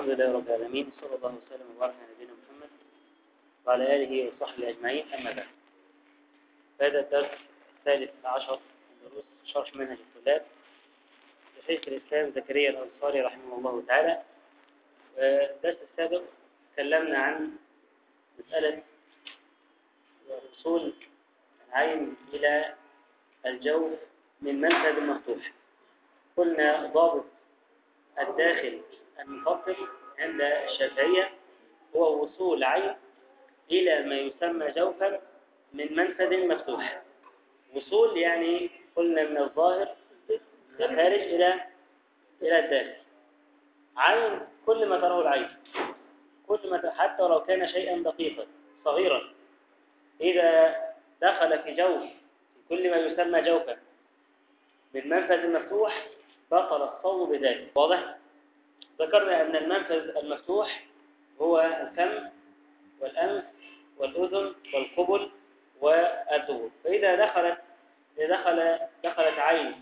الحمد لله رب العالمين، صلى الله وسلم وبارك على نبينا محمد وعلى آله وصحبه أجمعين. أما بعد، هذا الدرس الثالث عشر من دروس شرح منهج الطلاب لشيخ الإسلام زكريا الأنصاري رحمه الله تعالى. الدرس السابق تكلمنا عن مسألة وصول العين إلى الجوف من منفذ مفتوح. قلنا ضابط الداخل المفصل عند الشافعية هو وصول عين إلى ما يسمى جوفا من منفذ مفتوح. وصول يعني قلنا من الظاهر الخارج إلى الداخل. عين كل ما تراه العين، كل ما حتى لو كان شيئا دقيقا صغيرا، إذا دخل في جوف في كل ما يسمى جوفا من منفذ مفتوح بطل الصوم بذلك. واضح؟ ذكرنا أن المنفذ المفتوح هو الفم والأنف والأذن والقبل والدبر. فإذا دخلت عين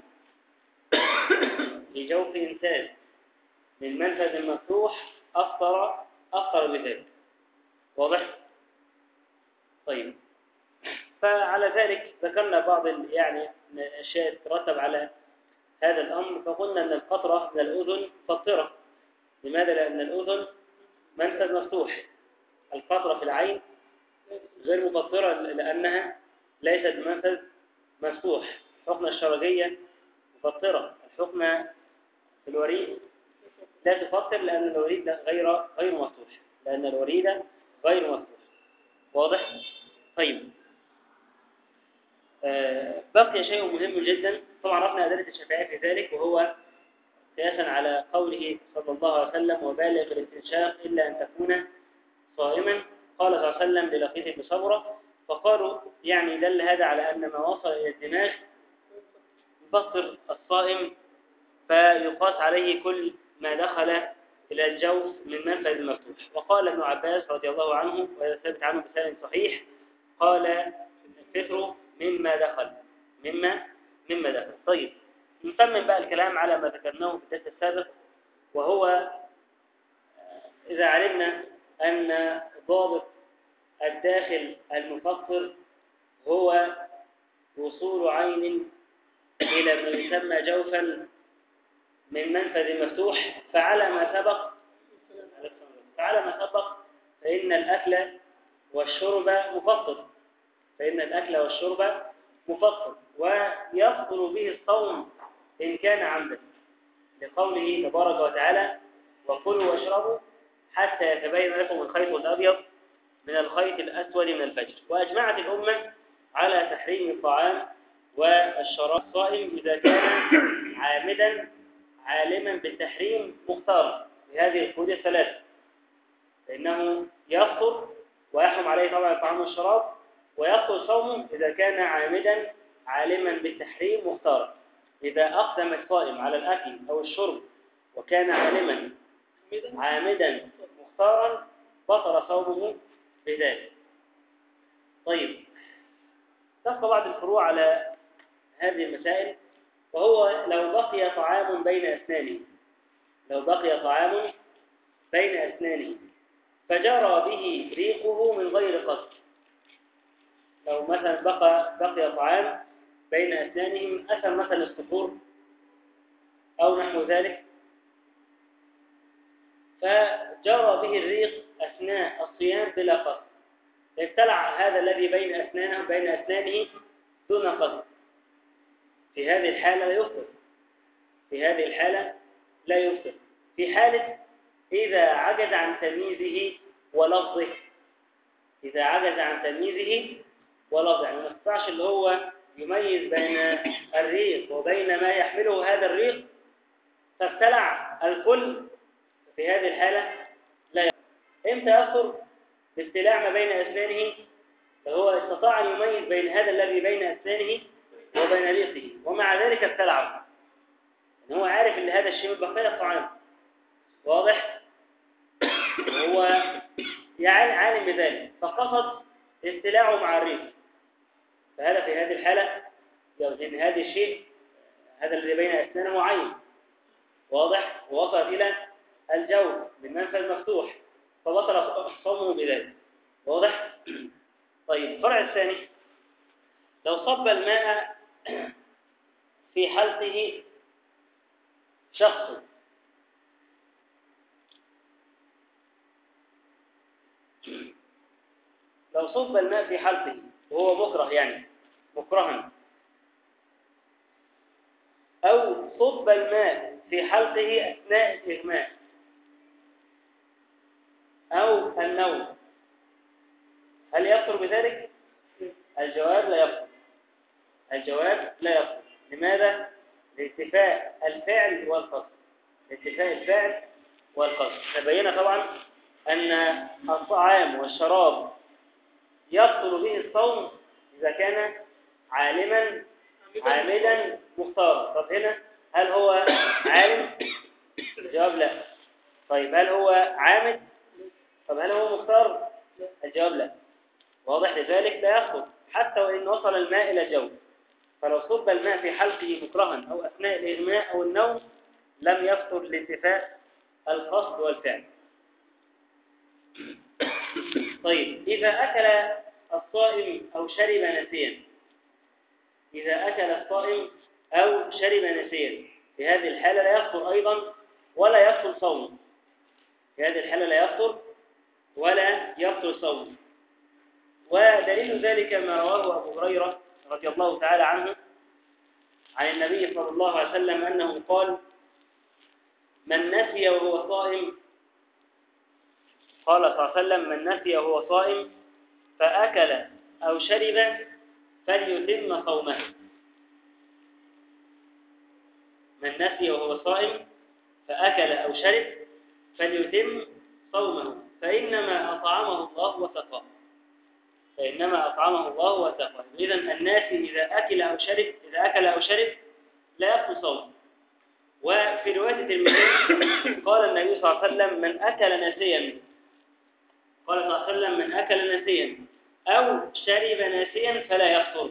في جوف إنسان من منفذ مفتوح أفطر بذلك. واضح؟ طيب، فعلى ذلك ذكرنا بعض الأشياء تترتب على هذا الأمر. فقلنا أن القطرة من الأذن مفطرة. لماذا؟ لأن الأذن منفذ مفتوح. القطرة في العين غير مفطرة لأنها ليست بمنفذ مفتوح. الحقنة الشرجية مفطرة. الحقنة في الوريد لا تفطر لأن الوريد غير مفتوح، لأن الوريد غير مفتوح. واضح؟ طيب، بقي شيء مهم جدا. طبعا عرفنا أدلة الشافعية في ذلك، وهو قياسا على قوله صلى الله عليه وسلم: وبالغ الاستنشاق إلا أن تكون صائما. قال صلى الله عليه وسلم للقيط بن صبرة، فقالوا يعني دل هذا على أن ما وصل إلى الدماغ يفطر الصائم، فيقاس عليه كل ما دخل إلى الجوف من منفذ مفتوح. وقال ابن عباس رضي الله عنه، وهذا ثابت عنه بسند صحيح، قال: الفطر مما دخل. مما دخل. طيب، نكمل بقى الكلام على ما ذكرناه في الدرس السابق، وهو إذا علمنا أن ضابط الداخل المفطر هو وصول عين إلى ما يسمى جوفا من منفذ مفتوح، فعلى ما سبق فإن الأكل والشرب مفطر، ويفطر به الصوم إن كان عمدا، لقوله تبارك وتعالى: وكلوا واشربوا حتى يتبين لكم الخيط الأبيض من الخيط الأسود من الفجر. وأجمعت الأمة على تحريم الطعام والشراب الصائم إذا كان عامدا عالما بالتحريم مختارا بهذه القيود الثلاثة، فإنه يفطر ويحرم عليه طبعا الطعام والشراب، ويفطر صومه إذا كان عامدا عالما بالتحريم مختارا. إذا أقدم الصائم على الأكل أو الشرب وكان عامدا مختارا بطل صومه بذلك. طيب، تبقى بعض الفروع على هذه المسائل، وهو لو بقي طعام بين أسنانه فجرى به ريقه من غير قصد. لو مثلا بقي طعام بين أسنانه من أثر مثلا السحور أو نحو ذلك، فجرى به الريق أثناء الصيام بلا قصد، ابتلع هذا الذي بين أسنانه دون قصد، في هذه الحالة لا يفطر. في حالة إذا عجز عن تمييزه ولفظه، يعني ما استطاعش اللي هو يميز بين الريق وبين ما يحمله هذا الريق فابتلع الكل، في هذه الحالة لا يفطر. إمتى يفطر؟ باستلاع ما بين أسنانه، فهو استطاع أن يميز بين هذا الذي بين أسنانه وبين ريقه، ومع ذلك ابتلعه، إن هو عارف أن هذا الشيء بقي الطعام. واضح؟ هو عالم بذلك فقصد استلاعه مع الريق، فهذا في هذه الحالة يوزن هذا الشيء، هذا الذي بين أسنانه عين. واضح؟ ووصل إلى الجوف من منفذ مفتوح فبطل صومه بذلك. واضح؟ طيب الفرع الثاني، لو صب الماء في حلقه شخص، لو صب الماء في حلقه وهو مكره، يعني مكرها، أو صب الماء في حلقه أثناء الإغماء أو النوم، هل يفطر بذلك؟ الجواب لا يفطر. الجواب لا يفطر. لماذا؟ لاتفاء الفعل والقصد. لاتفاء الفعل والقصد. تبين طبعا أن الطعام والشراب يبطل به الصوم إذا كان عالما عاملا مختارا. طب هنا هل هو عالم؟ الجواب لا. طيب هل هو عامد؟ طب هل هو مختار؟ الجواب لا. واضح؟ لذلك لا يسقط حتى وإن وصل الماء إلى الجوف. فلو صب الماء في حلقه مكرها أو أثناء الإغماء أو النوم لم يفطر لانتفاء القصد والفعل. طيب إذا أكل الصائم أو شرب نسيا، إذا أكل الصائم أو شرب نسيا، في هذه الحالة لا يفطر أيضا ولا يفطر صوم. في هذه الحالة لا يفطر ولا يفطر صوم. ودليل ذلك ما رواه أبو هريرة رضي الله تعالى عنه عن النبي صلى الله عليه وسلم أنه قال: من نسي وهو صائم، قال صلى الله عليه وسلم: من نسي وهو صائم فأكل أو شرب فليتم صومه. من نسي وهو صائم فأكل أو شرب فليتم صومه، فإنما أطعمه الله وسقاه. فإنما أطعمه الله وسقاه. إذن الناسي إذا أكل أو شرب لا يبطل صومه. وفي رواية الترمذي قال النبي صلى الله عليه وسلم: من أكل ناسيا، قال صلى الله عليه وسلم: من أكل ناسيا أو شرب ناسيا فلا يفطر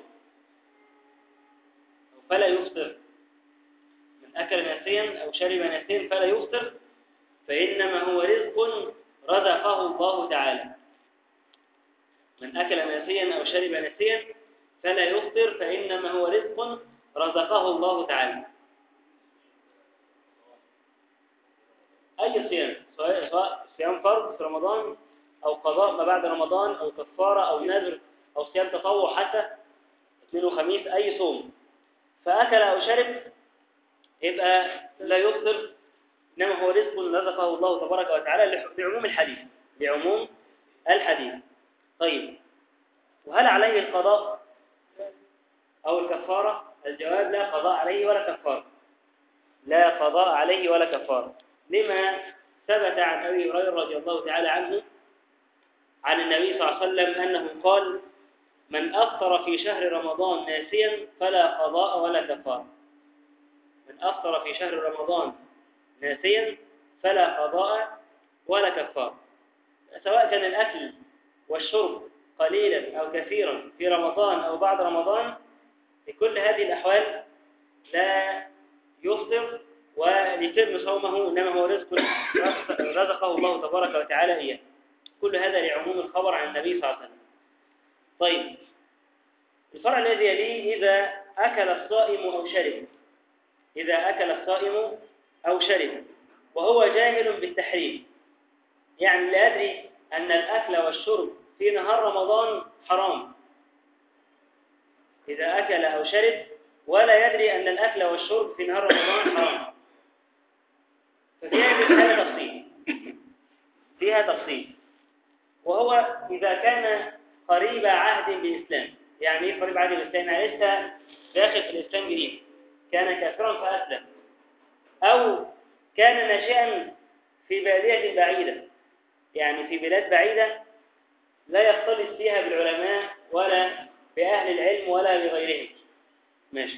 فلا يفطر. من أكل ناسيا أو شرب ناسيا فلا يفطر، فإنما هو رزق رزقه الله تعالى. من أكل ناسيا أو شرب ناسيا فلا يفطر، فإنما هو رزق رزقه الله تعالى. أي صيام، سواء صيام فرض في رمضان أو قضاء ما بعد رمضان أو كفارة أو نذر أو صيام تطوع حتى اثنين وخميس، أي صوم فأكل أو شرب يبقى لا يفطر، إنما هو رزق رزقه الله تبارك وتعالى لعموم الحديث. لعموم الحديث. طيب وهل عليه القضاء أو الكفارة؟ الجواب: لا قضاء عليه ولا كفارة. لا قضاء عليه ولا كفارة. لما ثبت عن أبي هريرة رضي الله تعالى عنه عن النبي صلى الله عليه وسلم أنه قال: من أفطر في شهر رمضان ناسيا فلا قضاء ولا كفارة. من أفطر في شهر رمضان ناسيا فلا قضاء ولا كفارة. سواء كان الأكل والشرب قليلا أو كثيرا في رمضان أو بعد رمضان، في كل هذه الأحوال لا يفطر وليتم صومه، إنما هو رزق رزقه الله تبارك وتعالى إياه. كل هذا لعموم الخبر عن النبي صلى الله عليه وسلم. طيب الفرع الذي يليه: إذا أكل الصائم أو شرب. إذا أكل الصائم أو شرب وهو جاهل بالتحريم، يعني لا يدري أن الأكل والشرب في نهار رمضان حرام. إذا أكل أو شرب ولا يدري أن الأكل والشرب في نهار رمضان حرام، ففي هذه الحالة تفصيل. فيها تفصيل، وهو إذا كان قريب عهد بالإسلام. يعني إيه قريب عهد بالإسلام؟ يعني لسه داخل في الإسلام جديد، كان كافرا فأسلم، أو كان ناشئا في بادية بعيدة، يعني في بلاد بعيدة لا يختلط فيها بالعلماء ولا بأهل العلم ولا بغيرهم. ماشي.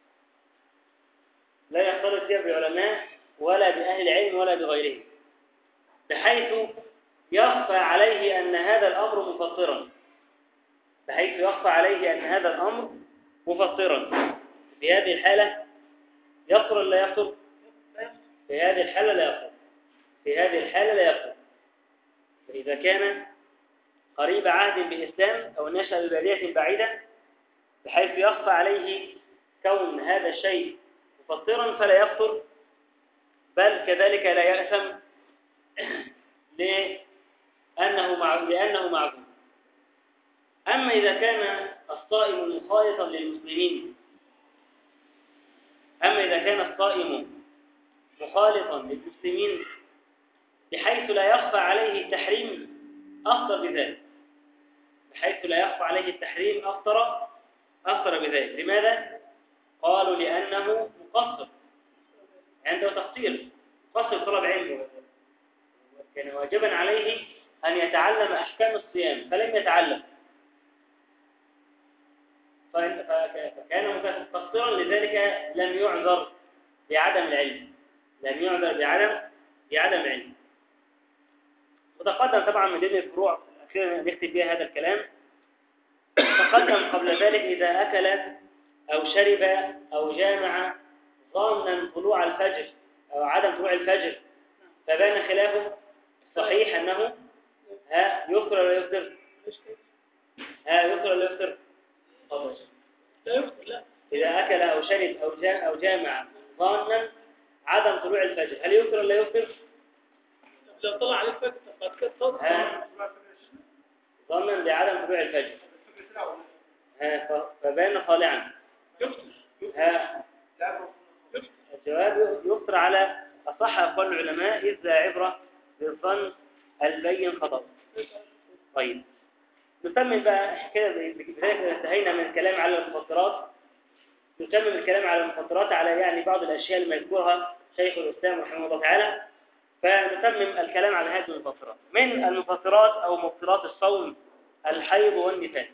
لا يختلط فيها بالعلماء ولا بأهل العلم ولا بغيرهم، بحيث يخفى عليه أن هذا الأمر مفطرا. بحيث يخفى عليه أن هذا الأمر مفطرا. في هذه الحالة يفطر ولا لا يفطر؟ في هذه الحالة لا يفطر. في هذه الحالة لا يفطر. فإذا كان قريب عهد بالإسلام أو نشأ ببادية بعيدة بحيث يخفى عليه كون هذا الشيء مفطرا فلا يفطر، بل كذلك لا يأثم لأنه معذور. أما إذا كان الصائم مخالطا للمسلمين بحيث لا يخفى عليه التحريم أفطر بذلك، أفطر بذلك. لماذا؟ قالوا لأنه مقصر، عنده تقصير، قصر طلب علم، كان واجبا عليه أن يتعلم أحكام الصيام فلم يتعلم، فكان مقصرا، لذلك لم يعذر بعدم العلم، العلم. وتقدم طبعا من ضمن الفروع الأخيرة نختم بها هذا الكلام، تقدم قبل ذلك إذا أكل أو شرب أو جامع ظانا طلوع الفجر أو عدم طلوع الفجر فبان خلافه، صحيح أنه يفطر ولا يفطر؟ يفطر ولا يفطر؟ لا يفطر. لا. إذا أكل أو شرب أو جامع ظانا عدم طلوع الفجر هل يفطر ولا يفطر؟ لو طلع عليه الفجر قد كده ظنا بعدم طلوع الفجر فبان طالعا يفطر. الجواب يفطر على أصح أقوال العلماء، إذ لا عبرة بالظن البين خطأ. طيب نكمل بقى حكاية بذلك. انتهينا من الكلام على المفطرات، نكمل الكلام على المفطرات، على يعني بعض الأشياء اللي يذكرها شيخ الإسلام رحمه الله تعالى. فنتمم الكلام على هذه المفطرات. من المفطرات أو مبطلات الصوم الحيض والنفاس.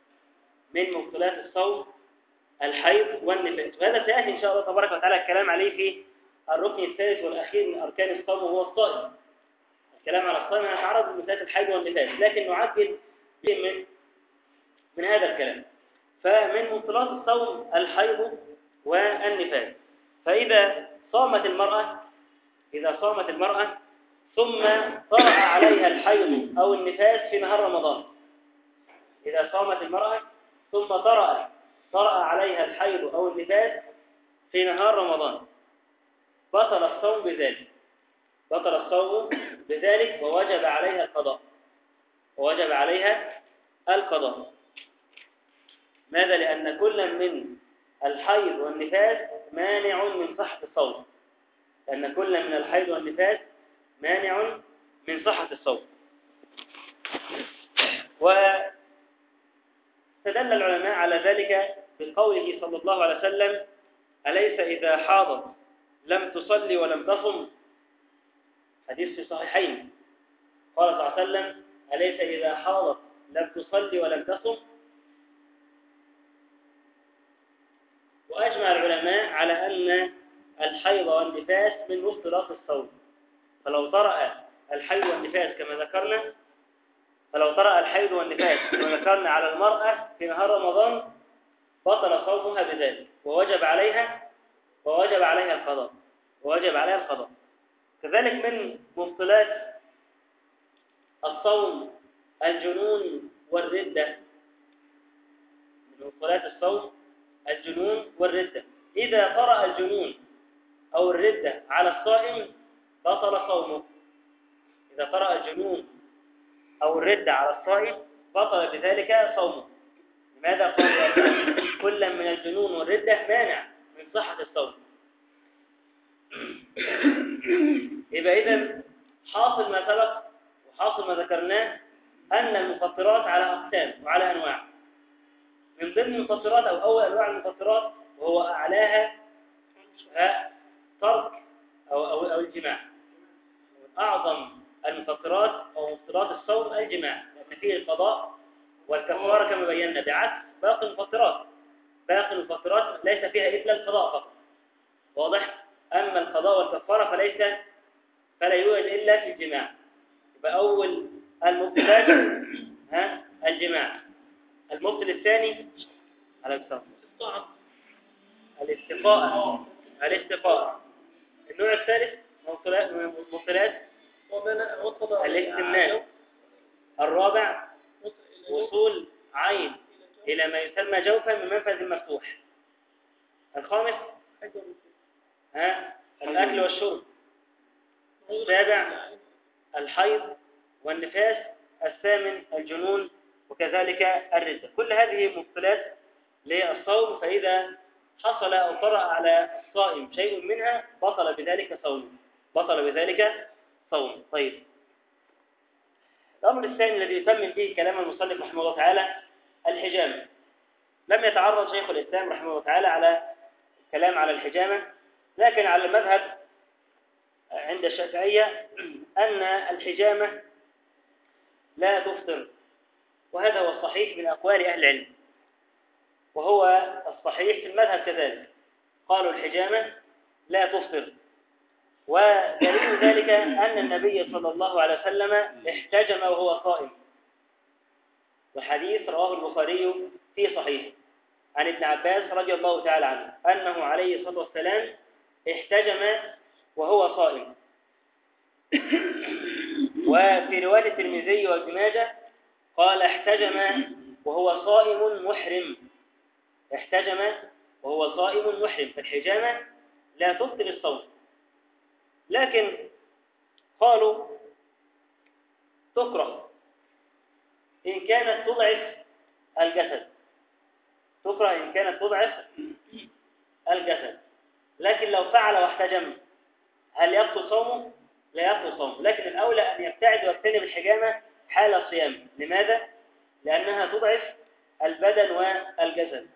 وهذا سيأتي إن شاء الله تبارك وتعالى الكلام عليه في الركن الثالث والأخير من أركان الصوم وهو الصائم. الكلام على الصائم هنتعرض لمسألة الحيض والنفاس، لكن نعجل من هذا الكلام. فمن مبطلات الصوم الحيض والنفاس. فإذا صامت المرأة ثم طرأ عليها الحيض أو النفاس في نهار رمضان، إذا صامت المرأة ثم طرأ عليها الحيض أو النفاس في نهار رمضان بطل الصوم بذلك ووجب عليها القضاء. ماذا؟ لأن كل من الحيض والنفاس مانع من صحة الصوم. واستدل العلماء على ذلك بقوله صلى الله عليه وسلم: أليس إذا حاضت لم تصلي ولم تصم؟ حديث في الصحيحين. قال صلى الله عليه وسلم: أليس إذا حاضت لم تصلي ولم تصم؟ وأجمع العلماء على أن الحيض والنفاس من مبطلات الصوم. فلو طرأ الحيض والنفاس كما ذكرنا على المرأة في نهار رمضان بطل صومها بذلك ووجب عليها القضاء. كذلك من مبطلات الصوم الجنون والردة. إذا طرأ الجنون أو الردة على الصائم بطل صومه. بطل بذلك صومه. لماذا؟ قال كل من الجنون والردة مانع من صحة الصوم. يبقى إذن حاصل ما سبق وحاصل ما ذكرناه أن المفطرات على أقسام وعلى أنواع. من ضمن المفطرات أو أول أنواع المفطرات وهو أعلاها ترك أو الجماع. أعظم المفطرات أو مفطرات الصوم الجماع، لأن فيه القضاء والكفارة كما بينا، بعكس باقي المفطرات ليس فيها إلا القضاء فقط. واضح؟ أما القضاء والكفارة فلا يوجد إلا في الجماع. يبقى أول المبطلات الجماع. المبطل الثاني على الاستقاء. النوع الثالث مبطلات ومن وصل الاستمناء. الرابع وصول عين إلى ما يسمى جوفا من منفذ مفتوح. الخامس الأكل والشرب. السابع الحيض والنفاس. الثامن الجنون وكذلك الردة. كل هذه مبطلات للصوم، فإذا حصل أو طرأ على الصائم شيء منها بطل بذلك صوم. طيب، الأمر الثاني الذي يتمم به كلام المصنف رحمه الله تعالى الحجامة. لم يتعرض شيخ الإسلام رحمه الله تعالى على كلام على الحجامة، لكن على المذهب عند الشافعية أن الحجامة لا تفطر، وهذا هو الصحيح من أقوال أهل العلم، وهو الصحيح في المذهب كذلك. قالوا الحجامة لا تفطر، ودليل ذلك أن النبي صلى الله عليه وسلم احتجم وهو صائم، والحديث رواه البخاري في صحيحه عن ابن عباس رضي الله تعالى عنه أنه عليه الصلاة والسلام احتجم وهو صائم. وفي رواية الترمذي وابن ماجه قال احتجم وهو صائم محرم. احتجم وهو صائم محرم، فالحجامة لا تبطل الصوم، لكن قالوا تكره إن كانت تضعف الجسد. تكره إن كانت تضعف الجسد، لكن لو فعل واحتجم هل يبطل صومه؟ لا يبطل صومه، لكن الأولى أن يبتعد ويجتنب الحجامة حال الصيام. لماذا؟ لأنها تضعف البدن والجسد.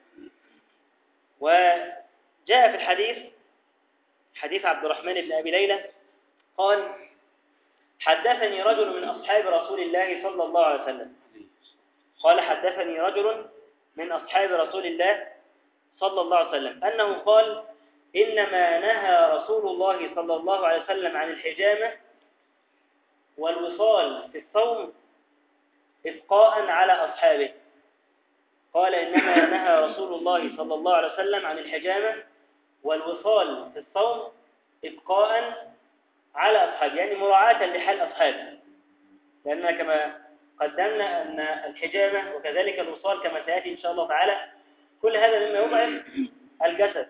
وجاء في الحديث حديث عبد الرحمن بن أبي ليلى قال حدثني رجل من أصحاب رسول الله صلى الله عليه وسلم. قال حدثني رجل من أصحاب رسول الله صلى الله عليه وسلم أنه قال إنما نهى رسول الله صلى الله عليه وسلم عن الحجامة والوصال في الصوم إبقاء على أصحابه. قال إنما نهى رسول الله صلى الله عليه وسلم عن الحجامة والوصال في الصوم إبقاء على أصحابه، يعني مراعاة لحال أصحابه، لأن كما قدمنا أن الحجامة وكذلك الوصال كما سيأتي إن شاء الله تعالى كل هذا مما يضعف الجسد.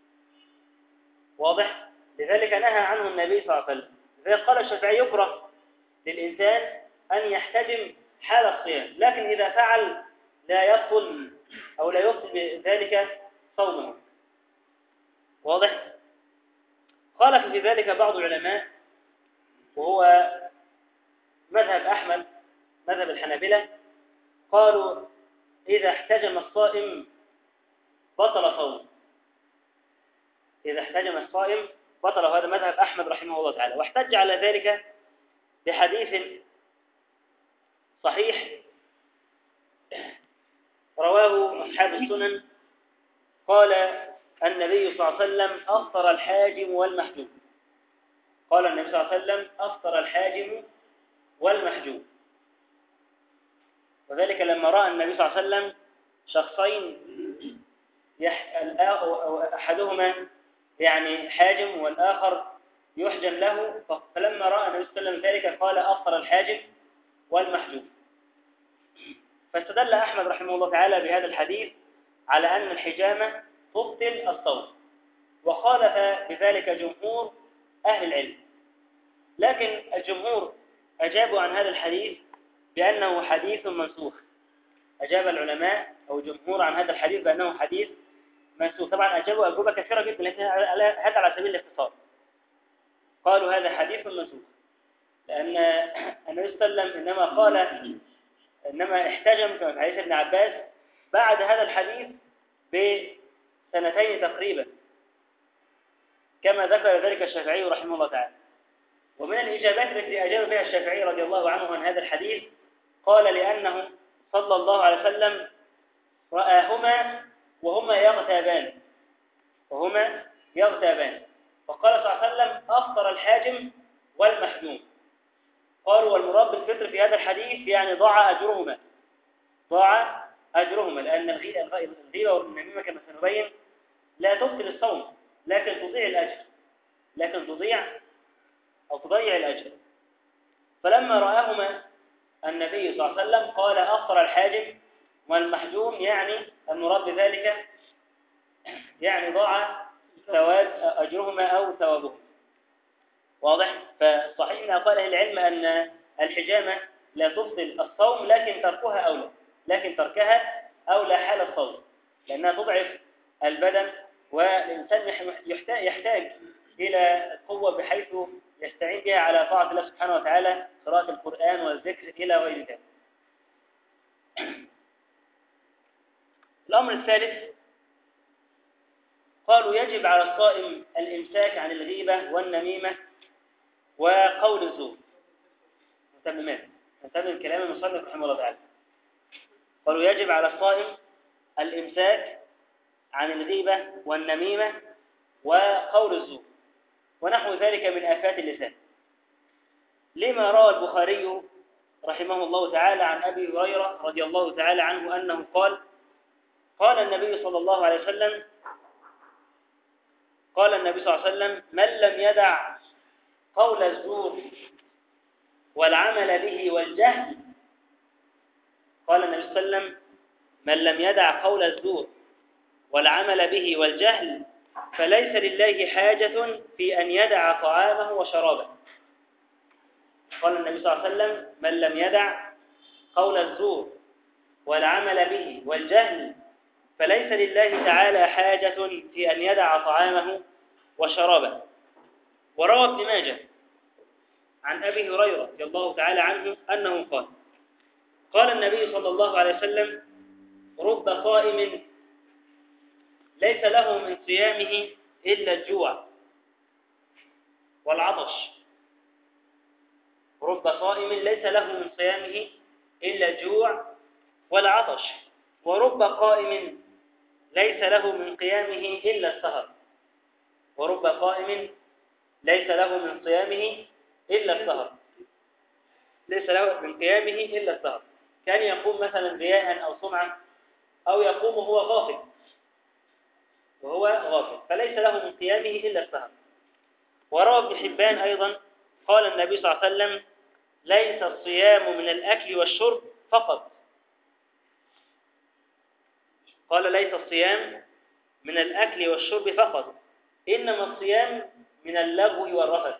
واضح؟ لذلك نهى عنه النبي صلى الله عليه وسلم. لذلك قال الشافعي يكره للإنسان أن يحتجم حال الصيام، لكن إذا فعل لا يبطل أو لا يبطل بذلك صومه. واضح؟ خالف في ذلك بعض العلماء وهو مذهب أحمد مذهب الحنابلة، قالوا إذا احتجم الصائم بطل صومه. إذا احتجم الصائم بطل، هذا مذهب أحمد رحمه الله تعالى. واحتج على ذلك بحديث صحيح رواه أصحاب السنن قال النبي صلى الله عليه وسلم أفطر الحاجم والمحجوم. قال النبي صلى الله عليه وسلم أفطر الحاجم والمحجوم، وذلك لما رأى النبي صلى الله عليه وسلم شخصين أحدهما يعني حاجم والآخر يحجم له، فلما رأى النبي صلى الله عليه وسلم ذلك قال أفطر الحاجم والمحجوم. فاستدل أحمد رحمه الله تعالى بهذا الحديث على أن الحجامة تبطل الصوم، وخالف بذلك جمهور أهل العلم، لكن الجمهور أجابوا عن هذا الحديث بأنه حديث منسوخ. أجاب العلماء أو الجمهور عن هذا الحديث بأنه حديث منسوخ. طبعا أجابوا أجوبة كثيرة جدا، لكن هذا على سبيل الاختصار. قالوا هذا حديث منسوخ لأن النبي صلى الله عليه وسلم إنما قال إنما احتجم كما في حديث ابن عباس بعد هذا الحديث بسنتين تقريبا، كما ذكر ذلك الشافعي رحمه الله تعالى. ومن الإجابات التي أجاب بها الشافعي رضي الله عنه عن هذا الحديث قال لأنه صلى الله عليه وسلم رآهما وهما يغتابان فقال صلى الله عليه وسلم أفطر الحاجم والمحجوم. قالوا والمراد بالفطر في هذا الحديث يعني ضاع أجرهما، لأن الغيبة والنميمة كما سنبين لا تبطل الصوم، لكن تضيع الأجر، تضيع الأجر. فلما رآهما النبي صلى الله عليه وسلم قال أفطر الحاجم والمحجوم، يعني المراد بذلك يعني ضاع ثواب أجرهما أو ثوابهما. واضح؟ فصحيح من أقوال أهل العلم أن الحجامة لا تفضل الصوم، لكن تركها أولى حال الصوم، لأنها تضعف البدن، والإنسان يحتاج إلى قوة بحيث يستعين بها على طاعة الله سبحانه وتعالى، قراءة القرآن والذكر إلى غير ذلك. الأمر الثالث، قالوا يجب على الصائم الإمساك عن الغيبة والنميمة وقول الزور. نتمم كلام المصنف رحمه الله تعالى. قالوا يجب على الصائم الإمساك عن الغيبة والنميمة وقول الزور ونحو ذلك من آفات اللسان، لما روى البخاري رحمه الله تعالى عن أبي هريرة رضي الله تعالى عنه أنه قال: قال النبي صلى الله عليه وسلم من لم يدع قول الزور والعمل به والجهل، قال النبي صلى الله عليه وسلم: من لم يدع قول الزور والعمل به والجهل فليس لله حاجة في أن يدع طعامه وشرابه. قال النبي صلى الله عليه وسلم: من لم يدع قول الزور والعمل به والجهل فليس لله تعالى حاجة في أن يدع طعامه وشرابه. وروى ابن ماجه عن أبي هريرة رضي الله تعالى عنه أنه قال: قال النبي صلى الله عليه وسلم: رب صائم ليس له من صيامه إلا الجوع والعطش. رب صائم ليس له من صيامه إلا الجوع والعطش، ورب قائم ليس له من قيامه إلا السهر. ورب قائم ليس له من صيامه إلا السهر، ليس له من قيامه إلا السهر. كان يقوم مثلا رياء أو سمعة، أو يقوم وهو غافل فليس له من قيامه إلا السهر. وروى ابن حبان أيضا قال النبي صلى الله عليه وسلم: ليس الصيام من الأكل والشرب فقط. قال: ليس الصيام من الأكل والشرب فقط، إنما الصيام من اللغو والرفث.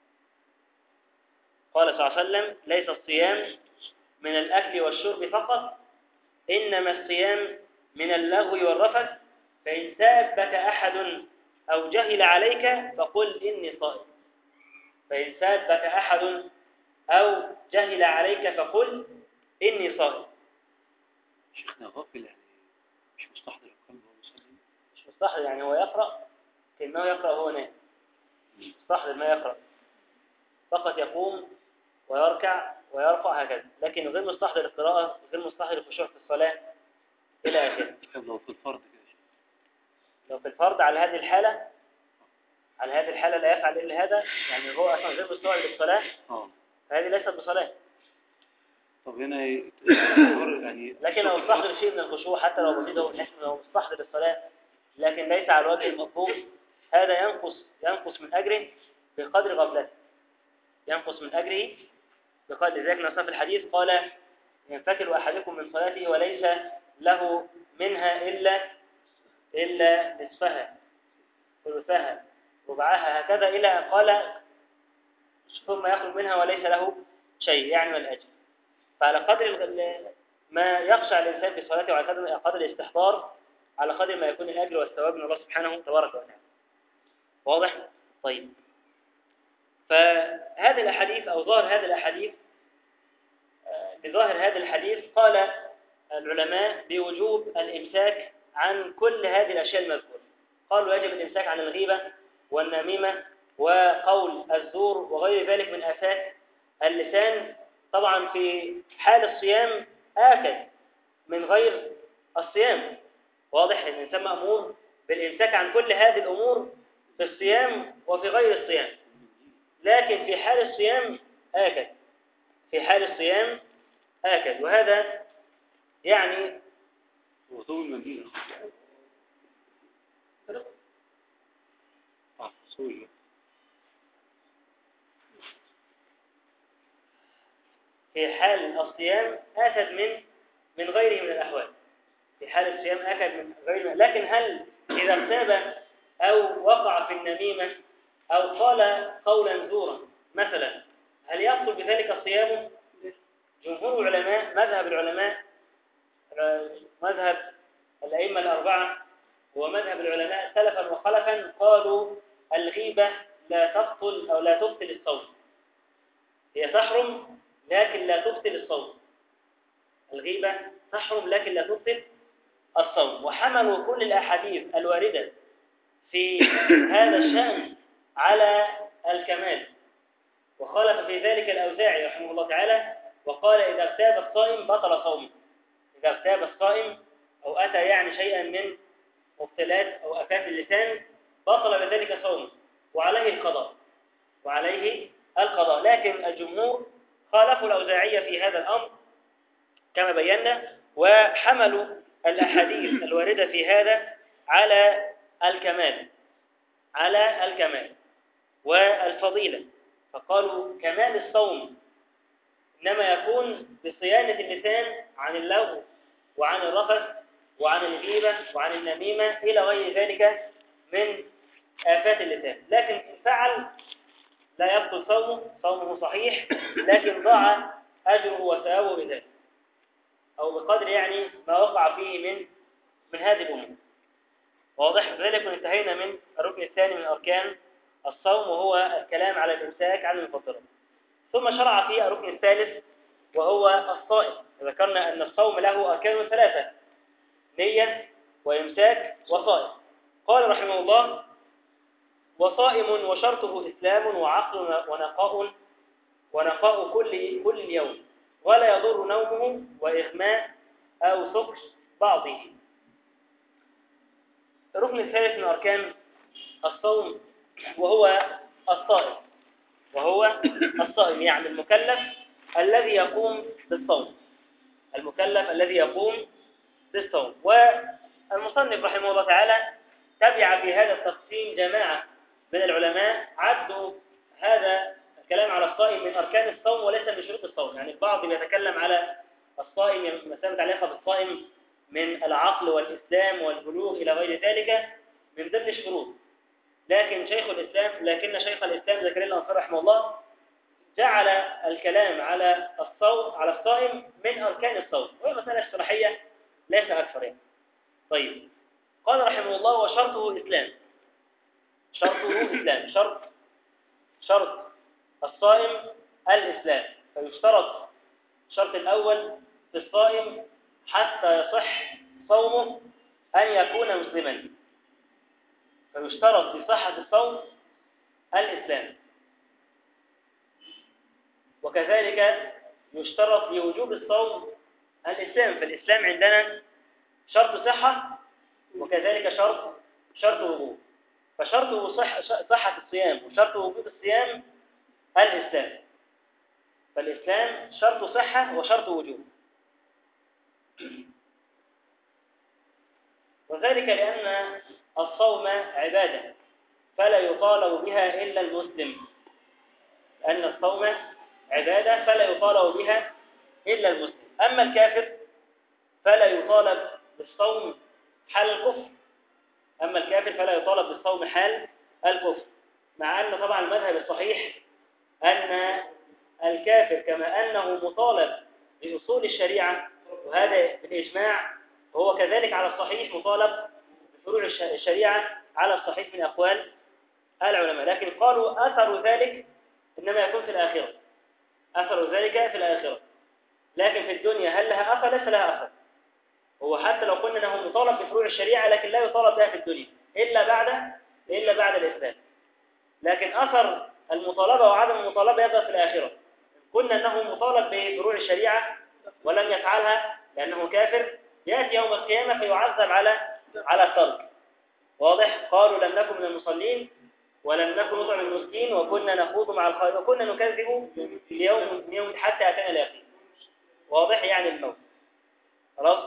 قال صلى الله عليه وسلم: ليس الصيام من الأكل والشرب فقط، إنما الصيام من اللغو والرفث، فإن سابك أحد أو جهل عليك فقل إني صائم. فإن سابك أحد أو جهل عليك فقل إني صائم. شيخنا غافل يعني مش مستحضر القلب وهو يصلي؟ مش مستحضر يعني هو يقرأ كأنه يقرأ وهو نائم، مستحضر ما يقرأ، فقط يقوم ويركع ويرفع هكذا، لكن غير مستحضر القراءة، غير مستحضر الخشوع في الصلاة إلى آخره. لو في الفرض كده، لو في الفرض على هذه الحالة لا يفعل إلا هذا، يعني هو أصلا غير مستوعب للصلاة، فهذه ليست بصلاة. طب هنا يعني لكن لو مستحضر شيء من الخشوع حتى لو بسيط، هو نحن لو مستحضر الصلاة لكن ليس على الوجه المطلوب، هذا ينقص من أجره بقدر غفلته، ينقص من أجره بقدر ذلك. نص في الحديث قال: ينفتل أحدكم من صلاته وليس له منها إلا نصفها ثلثها ربعها هكذا، إلى أن قال: ثم يخرج منها وليس له شيء، يعني من الأجر. فعلى قدر ما يخشى الإنسان في صلاته وعلى قدر الاستحضار، على قدر ما يكون الأجر والثواب من الله سبحانه تبارك وتعالى. واضح؟ طيب، فهذه الأحاديث أو ظاهر هذه الأحاديث، بظاهر هذا الحديث قال العلماء بوجوب الإمساك عن كل هذه الأشياء المذكورة. قالوا يجب الإمساك عن الغيبة والنميمة وقول الزور وغير ذلك من آفات اللسان. طبعا في حال الصيام آكد من غير الصيام. واضح ان الانسان مأمور بالإمساك عن كل هذه الأمور في الصيام وفي غير الصيام، لكن في حال الصيام آكد، في حال الصيام آكد. وهذا يعني وضوء المنديل في حال الصيام آكد من غيره من الأحوال. في حال الصيام آكد من غيره، لكن هل إذا اغتاب أو وقع في النميمة أو قال قولا زورا مثلا، هل يبطل بذلك صيامه؟ جمهور العلماء، مذهب العلماء، مذهب الأئمة الأربعة ومذهب العلماء سلفا وخلفا، قالوا الغيبة لا تبطل أو لا تبطل الصوم. هي تحرم لكن لا تبطل الصوم. الغيبة تحرم لكن لا تبطل الصوم. وحملوا كل الأحاديث الواردة في هذا الشأن على الكمال. وخالف في ذلك الأوزاعي رحمه الله تعالى وقال إذا اغتاب الصائم بطل صومه. إذا اغتاب الصائم أو أتى يعني شيئا من مبتلات أو آفات اللسان بطل بذلك صومه وعليه القضاء. لكن الجمهور خالفوا الأوزاعية في هذا الأمر كما بينا، وحملوا الأحاديث الواردة في هذا على الكمال والفضيلة. فقالوا كمال الصوم إنما يكون بصيانة اللسان عن اللغو وعن الرفث وعن الغيبة وعن النميمة إلى غير ذلك من آفات اللسان. لكن إن فعل لا يبطل صومه صحيح، لكن ضاع أجره وثوابه بذلك أو بقدر يعني ما وقع فيه من هذه الأمور. واضح ذلك. وانتهينا من الركن الثاني من أركان الصوم وهو الكلام على الإمساك عن المفطرات. ثم شرع في الركن الثالث وهو الصائم. ذكرنا أن الصوم له أركان ثلاثة: نية وإمساك وصائم. قال رحمه الله: وصائم وشرطه إسلام وعقل ونقاء كل يوم، ولا يضر نومه وإغماء أو سكر بعضه. الركن الثالث من أركان الصوم وهو الصائم، يعني المكلف الذي يقوم بالصوم. والمصنف رحمه الله تعالى تبع في هذا التقسيم جماعة من العلماء عدوا هذا الكلام على الصائم من أركان الصوم وليس من شروط الصوم. يعني البعض بيتكلم على الصائم مسألة علاقة بالصائم من العقل والإسلام والبلوغ إلى غير ذلك من ضمن الشروط. لكن شيخ الإسلام زكريا الأنصاري رحمه الله جعل الكلام على الصائم من أركان الصوم، وهي مسألة شرحية ليس أكثر يعني. طيب، قال رحمه الله: وشرطه إسلام. شرط الصائم الإسلام. فيشترط الشرط الأول في الصائم حتى يصح صومه أن يكون مسلما. فيشترط في صحة الصوم الإسلام. وكذلك يشترط لوجوب الصوم الإسلام. فالإسلام عندنا شرط صحة وكذلك شرط وجوب. فشرط صحة الصيام وشرط وجوب الصيام الإسلام. فالإسلام شرط صحة وشرط وجوب. وذلك لأن الصوم عبادة فلا يطالب بها إلا المسلم. لأن الصوم عبادة فلا يطالب بها إلا المسلم. أما الكافر فلا يطالب بالصوم حال الكفر. مع أن طبعا المذهب الصحيح أن الكافر كما أنه مطالب بأصول الشريعة وهذا بالإجماع، وهو كذلك على الصحيح مطالب بفروع الشريعة على الصحيح من أقوال العلماء. لكن قالوا أثر ذلك إنما يكون في الآخرة. لكن في الدنيا هل لها أثر؟ ليس لها أثر. هو حتى لو قلنا أنه مطالب بفروع الشريعة لكن لا يطالب بها في الدنيا إلا بعد الإسلام. لكن أثر المطالبة وعدم المطالبة يبقى في الآخرة. قلنا أنه مطالب بفروع الشريعة ولم يفعلها لأنه كافر، يأتي يوم القيامة فيعذب على الترك. واضح؟ قالوا لم نكن من المصلين ولم نكن نطعم المسكين وكنا نخوض مع الخائضين وكنا نكذب يوم حتى أتانا اليقين. واضح؟ يعني الموت. خلاص؟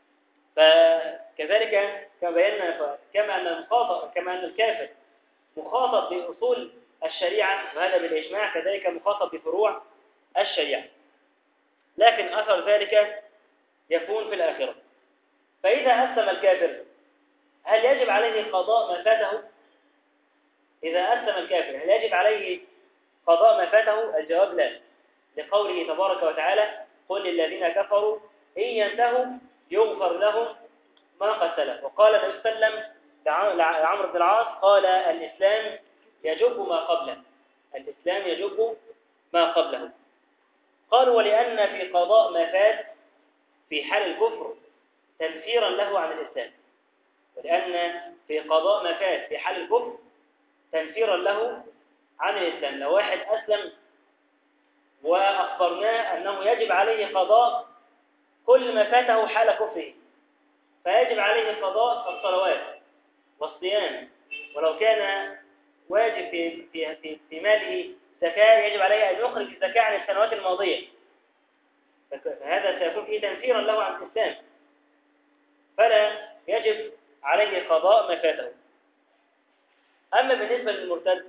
فكذلك كما بينا كما أن الكافر مخاطب بأصول الشريعة وهذا بالإجماع، كذلك مخاطب بفروع الشريعة. لكن أثر ذلك يكون في الآخرة. فإذا أسلم الكافر هل يجب عليه قضاء ما فاته؟ إذا أسلم الكافر هل يجب عليه قضاء ما فاته؟ الجواب لا، لقوله تبارك وتعالى: قل للذين كفروا إن ينتهوا يغفر لهم ما قد سلف. وقال النبي صلى الله عليه وسلم لعمرو بن العاص قال: الإسلام يجب ما قبله، الإسلام يجب ما قبله. قالوا: ولأن في قضاء ما فات في حال الكفر تنفيرا له عن الإسلام، ولأن في قضاء ما فات في حال الكفر تنفيرا له عن الإسلام. لو واحد أسلم وأخبرناه أنه يجب عليه قضاء كل ما فاته حال كفره، فيجب عليه قضاء الصلوات والصيام، ولو كان واجب في ماله زكاة يجب عليه أن يخرج الزكاة عن السنوات الماضية، فهذا سيكون فيه تنفيرا له عن الإسلام، فلا يجب عليه قضاء ما فاته. أما بالنسبة للمرتد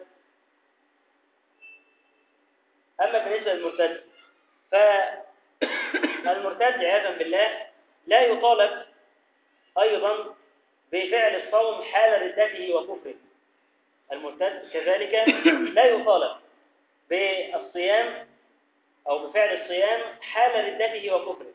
فالمرتد عياذا بالله لا يطالب أيضا بفعل الصوم حال ردته وكفره. المرتد كذلك لا يطالب بالصيام أو بفعل الصيام حال ردته وكفره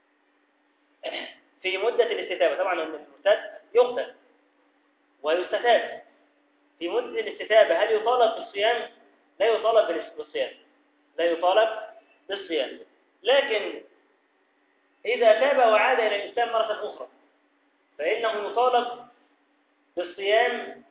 في مدة الاستتابة. طبعا المرتد يقتل ويستتاب في مدة الاستتابة. هل يطالب بالصيام؟ لا يطالب بالصيام، لا يطالب بالصيام. لكن إذا تاب وعاد إلى الإسلام مرة أخرى فإنه يطالب بصيام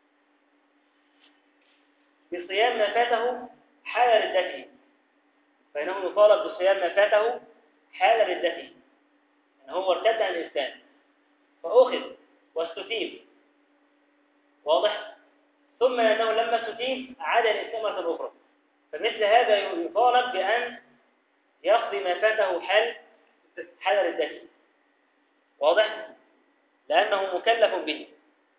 ما فاته حال ردته، فإنه يطالب بصيام ما فاته حال ردته، يعني هو ارتد عن الإسلام فأخذ واستتيب، واضح؟ ثم أنه لما استتيب عاد إلى الإسلام مرة أخرى، فمثل هذا يطالب بأن يقضي ما فاته حال ردته، واضح؟ لأنه مكلف به.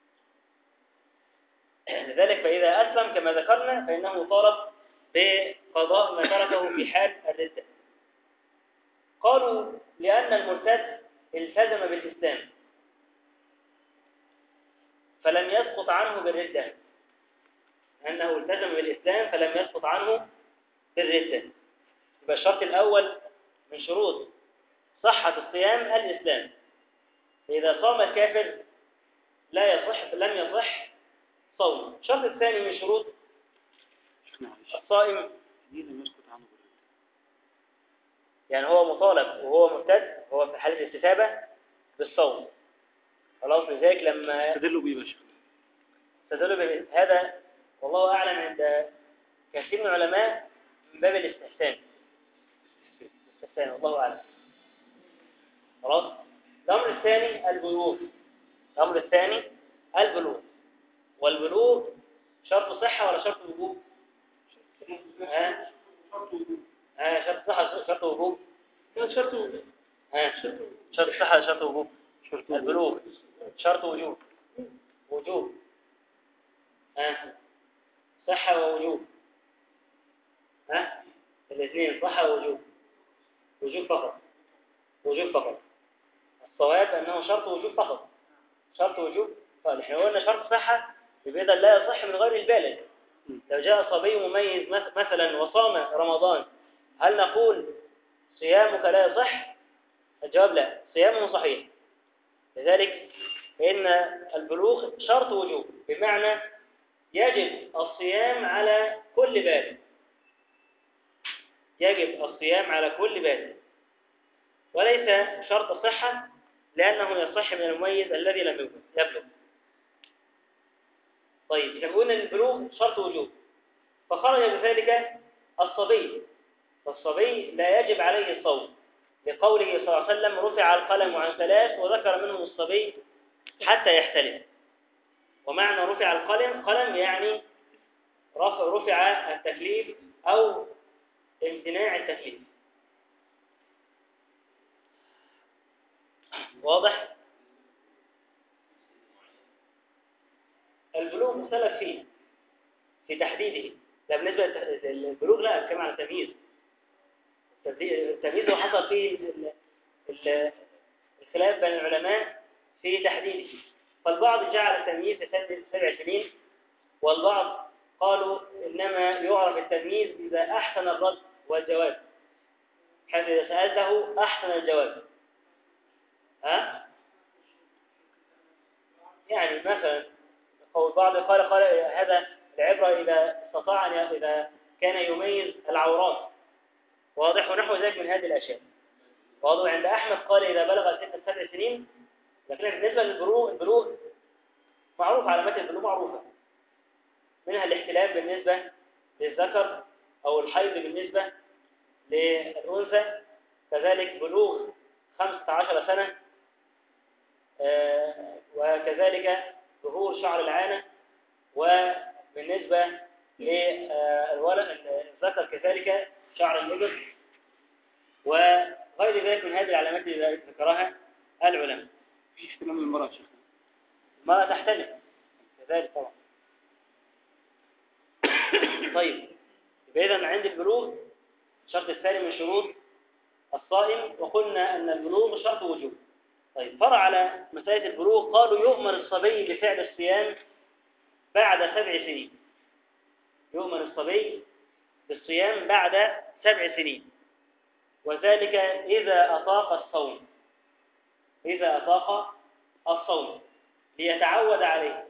لذلك فإذا أسلم كما ذكرنا فإنه يطالب بقضاء ما تركه في حال الردة. قالوا: لأن المرتد التزم بالإسلام فلم يسقط عنه بالردة، أنه التزم بالإسلام فلم يسقط عنه بالردة. يبقى الشرط الأول من شروط صحة الصيام الإسلام، إذا صام الكافر لم يصح صوم. الشرط الثاني من شروط الصائم لم يسقط عنه بالردة، يعني هو مطالب وهو مرتد، هو في حالة الاستتابة بالصوم، خلاص. لذلك لما استدلوا بيه باشا، استدلوا هذا والله أعلم عند كثير من العلماء من باب الاستحسان، والله أعلم. خلاص. الأمر الثاني البلوغ، والبلوغ شرط صحة ولا شرط وجوب؟ شرط صحة شرط وجوب؟ شرط شرط صحة شرط وجوب؟ البلوغ شرط وجوب صحة ووجوب، الاثنين صحة ووجوب، وجوب فقط. الصواب أنه شرط وجوب فقط، شرط وجوب. طيب احنا قلنا شرط صحة يبقى إذا لا يصح من غير البالغ. لو جاء صبي مميز مثلا وصام رمضان هل نقول صيامك لا يصح؟ الجواب لا، صيامه صحيح. لذلك فإن البلوغ شرط وجوب، بمعنى يجب الصيام على كل بالغ، يجب الصيام على كل بالغ، وليس شرط صحة، لأنه يصح من المميز الذي لم يبلغ. طيب إذا قلنا البلوغ شرط وجوب فخرج بذلك الصبي، فالصبي لا يجب عليه الصوم، لقوله صلى الله عليه وسلم: رفع القلم عن ثلاث وذكر منهم الصبي حتى يحتلم. ومعنى رفع القلم يعني رفع التكليف أو امتناع التكليف، واضح؟ البلوغ مختلف فيه في تحديده، لا بالنسبة للبلوغ لا، كما على التمييز التمييز حصل فيه الخلاف بين العلماء في تحديده. فالبعض جعل التمييز في 7 سنين، والبعض قالوا إنما يعرف التمييز إذا أحسن الرد والجواب، حيث إذا سألته أحسن الجواب. يعني مثلا البعض قال هذا العبرة إذا استطاع إذا كان يميز العورات، واضح، ونحو ذلك من هذه الأشياء. واضح. عند أحمد قال إذا بلغ 7 سنين، لكن بالنسبة للبلوغ معروف، علامات البلوغ معروفة، منها الاحتلام بالنسبة للذكر أو الحيض بالنسبة للأنثى، كذلك بلوغ 15 سنة، وكذلك ظهور شعر العانة، وبالنسبة للذكر كذلك شعر الإبط، وغير ذلك من هذه العلامات التي ذكرها العلماء. في احتمال المرأة شيخ؟ المرأة تحتمل كذلك طبعا. طيب، إذا عند البلوغ الشرط الثاني من شروط الصائم، وقلنا أن البلوغ شرط وجوب. طيب، فرع على مسألة البلوغ قالوا يؤمر الصبي بفعل الصيام بعد 7 سنين. يؤمر الصبي بالصيام بعد 7 سنين، وذلك إذا أطاق الصوم. إذا أطاق الصوم ليتعود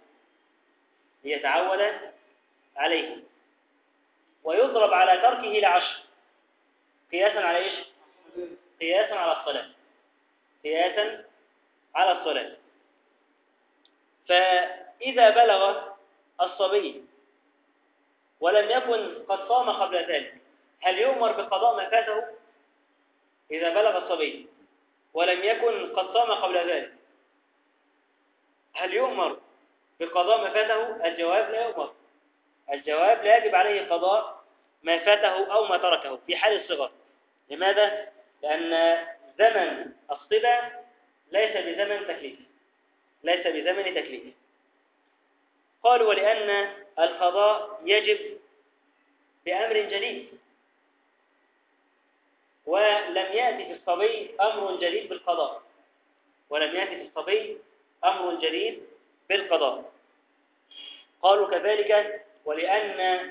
عليه، ويضرب على تركه ل10 قياسا على إيش؟ قياسا على الصلاة. فإذا بلغ الصبي ولم يكن قد صام قبل ذلك، هل يؤمر بقضاء ما فاته؟ إذا بلغ الصبي ولم يكن قد صام قبل ذلك، هل يؤمر بقضاء ما فاته؟ الجواب لا يؤمر. الجواب لا يجب عليه قضاء ما فاته أو ما تركه في حال الصغر. لماذا؟ لأن زمن الصبا ليس بزمن تكليف. قالوا ولأن القضاء يجب بأمر جديد، ولم يأتي في الصبي أمر جديد بالقضاء. قالوا كذلك ولأن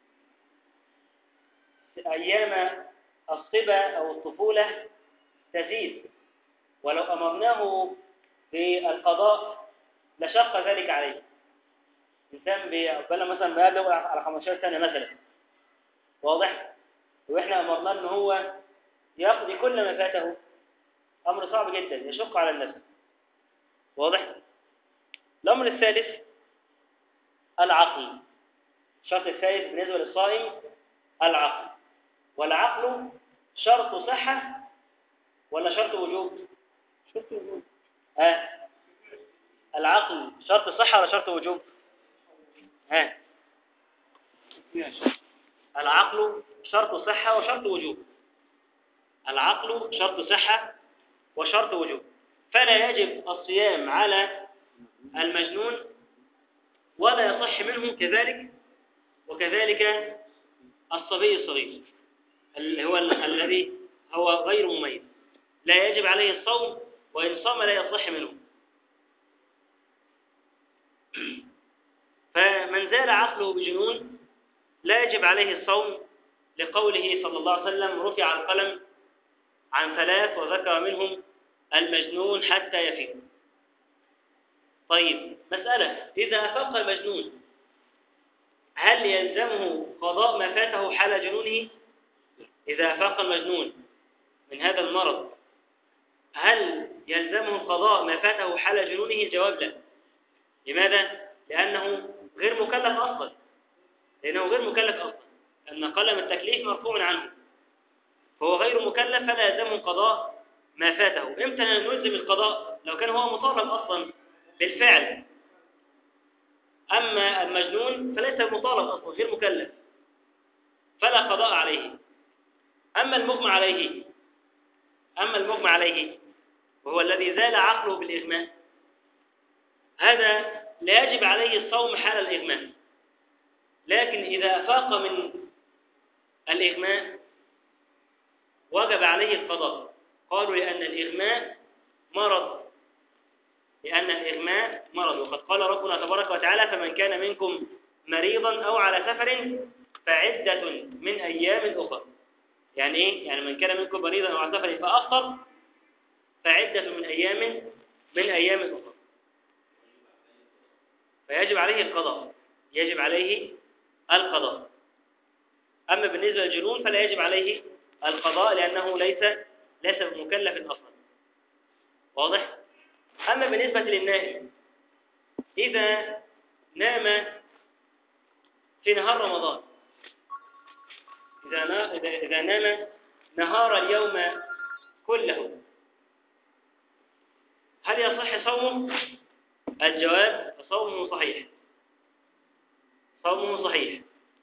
أيام الصبا أو الطفولة تزيد، ولو أمرناه بالقضاء لشق ذلك عليه. إنسان بيقبل مثلا بيبلغ على 15 سنة مثلا، واضح، وإحنا أمرنا أنه هو يقضي كل ما فاته، أمر صعب جدا يشق على النفس، واضح. الأمر الثالث العقل. الشرط الثالث بالنسبة للصائم العقل، والعقل شرط صحة ولا شرط وجوب؟ شرط وجوب. العقل شرط صحة ولا شرط وجوب؟ العقل شرط صحة وشرط وجوب. العقل شرط صحة وشرط وجوب، فلا يجب الصيام على المجنون ولا يصح منه كذلك، وكذلك الصبي الصغير الذي هو غير مميز لا يجب عليه الصوم، وإن صام لا يصح منه. فمن زال عقله بجنون لا يجب عليه الصوم، لقوله صلى الله عليه وسلم رفع القلم عن 3 وذكر منهم المجنون حتى يفيق. طيب، مسألة، إذا أفاق المجنون هل يلزمه قضاء ما فاته حال جنونه؟ إذا أفاق المجنون من هذا المرض هل يلزمه قضاء ما فاته حال جنونه؟ الجواب لا. لماذا؟ لأنه غير مكلف أصلا، أن قلم التكليف مرفوع عنه، فهو غير مكلف، فلا يلزمه قضاء ما فاته. إمتى نلزم القضاء؟ لو كان هو مطالب أصلا بالفعل. أما المجنون فليس مطالب أصلا، غير مكلف، فلا قضاء عليه. أما المغمى عليه وهو الذي زال عقله بالإغماء، هذا لا يجب عليه الصوم حال الإغماء، لكن إذا أفاق من الإغماء وجب عليه القضاء. قالوا لأن الإغماء مرض، لأن الإغماء مرض، وقد قال ربنا تبارك وتعالى فمن كان منكم مريضا أو على سفر فعدة من أيام أخرى. يعني إيه؟ يعني من كان منكم مريضا أو على سفر فأفطر فعدة من أيام أخرى، فيجب عليه القضاء، يجب عليه القضاء. أما بالنسبة للجنون فلا يجب عليه القضاء لأنه ليس مكلف أصلا. واضح؟ أما بالنسبة للنائم إذا نام في نهار رمضان، إذا نام نهار اليوم كله، هل يصح صومه؟ الجواب صومه صحيح، صومه صحيح،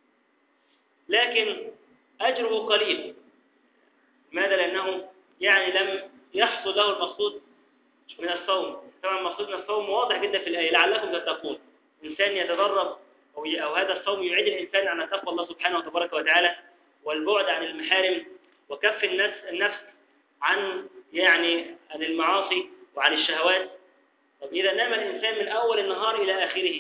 لكن أجره قليل. لماذا؟ لأنه يعني لم يحصل له المقصود من الصوم. طبعا المقصود من الصوم واضح جدا في الآية لعلكم تتقون. إنسان يتدرب أو هذا الصوم يعيد الإنسان عن تقوى الله سبحانه وتبارك وتعالى والبعد عن المحارم وكف النفس عن المعاصي وعن الشهوات. طب إذا نام الإنسان من أول النهار إلى آخره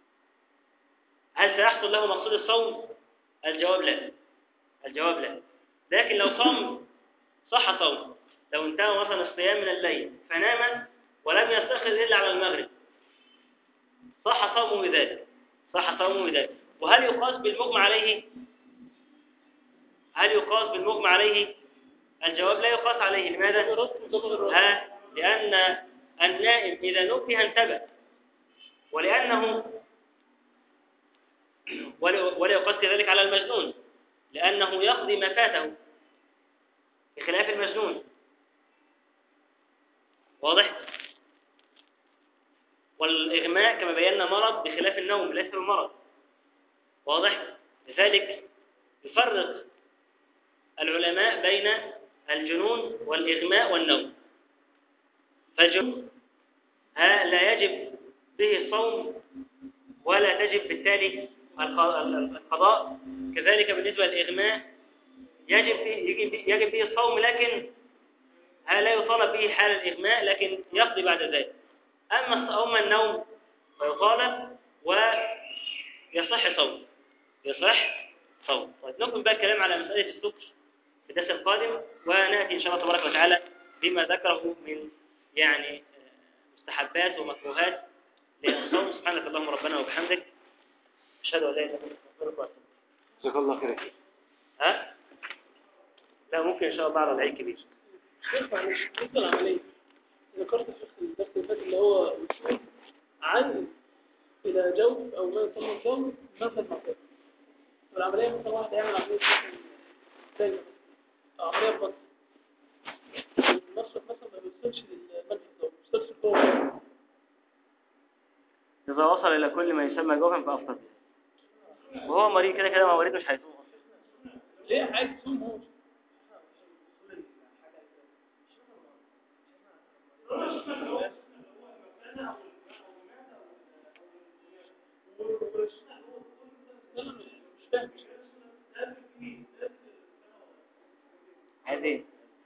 هل سيحصل له مقصود الصوم؟ الجواب لا، الجواب لا. لكن لو صام صح صوم. لو انتهى مثلا الصيام من الليل فنام ولم يستيقظ إلا على المغرب صح صومه بذلك، صح صومه بذلك. وهل يقاس بالمغمى عليه؟ هل يقاس بالمغمى عليه؟ الجواب لا يقاس عليه. لماذا؟ لأن النائم إذا نبه انتبه، ولا يقاس كذلك على المجنون لأنه يقضي ما فاته بخلاف المجنون. واضح؟ والإغماء كما بينا مرض بخلاف النوم ليس بمرض. واضح؟ لذلك يفرق العلماء بين الجنون والإغماء والنوم. فالجنون لا يجب به الصوم ولا تجب بالتالي القضاء. كذلك بالنسبة للإغماء يجب به الصوم، لكن لا يطالب به حال الإغماء لكن يقضي بعد ذلك. أما النوم فيطالب ويصح صوم، يصح صوم. طيب نكمل بقى الكلام على مسألة السكر في الدرس القادم، ونأتي إن شاء الله تبارك وتعالى بما ذكره من مستحبات ومكروهات للصوم. سبحانك اللهم ربنا وبحمدك أشهد أن لا إله إلا أنت أستغفرك وأتوب إليك. جزاك الله خير. ها؟ لا ممكن إن شاء الله على العيد كبير. بالنسبة للعملية ذكرت في الدرس اللي فات اللي هو وصول عن إلى جوف أو ما يسمى الجوف منفذ معتاد. والعملية مثلا واحد يعمل عملية ثانية عملية بطن المصرف مثلا ما بيوصلش للمنفذ ده، ما بيوصلش الجوف. إذا وصل إلى كل ما يسمى جوفا فأفطر، وهو مريض كده كده، ما مريض مش هيصوم. ليه عايز تصوم هو؟ عايز ايه؟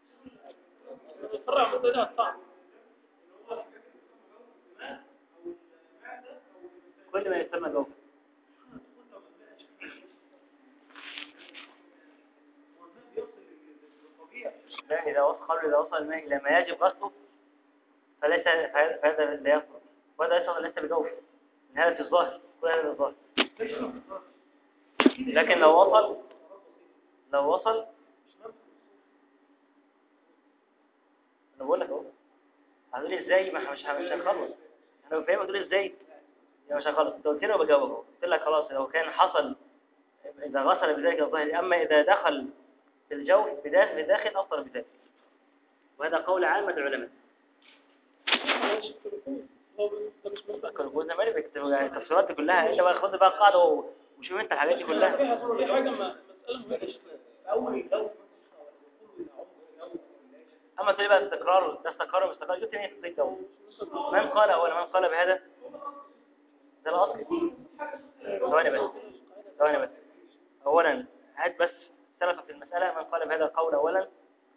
تفرع مصدرها الطعم. كل ما يسمى جوفا. لا، إذا وصل الماء إلى ما يجب غسله فهذا لا يفطر، وهذا ليس بجوف. هذا في الظاهر، كل هذا في الظاهر. لكن لو وصل انا بقول لك اهو. هتقول لي ازاي؟ ما مش هنخلص. انا فاهم تقول ازاي يا مش هنخلص. انت قلت لي وبجاوب اهو. قلت لك خلاص لو كان حصل اذا غسل بذلك الظاهر، اما اذا دخل في الجوف بداخل افطر بذلك، وهذا قول عامة العلماء. الكلوكوز مالي بيكتبوا يعني التفسيرات دي كلها. انت بقى خد بقى القاعده وشوف انت الحاجات دي كلها. في حاجه مساله مهمه. اما تقول بقى استقرار ده استقرار واستقرار جبت منين في الجو؟ من قال اولا؟ من قال بهذا؟ ده الاصل. ثواني بس اولا هات بس سلف في المساله من قال بهذا القول اولا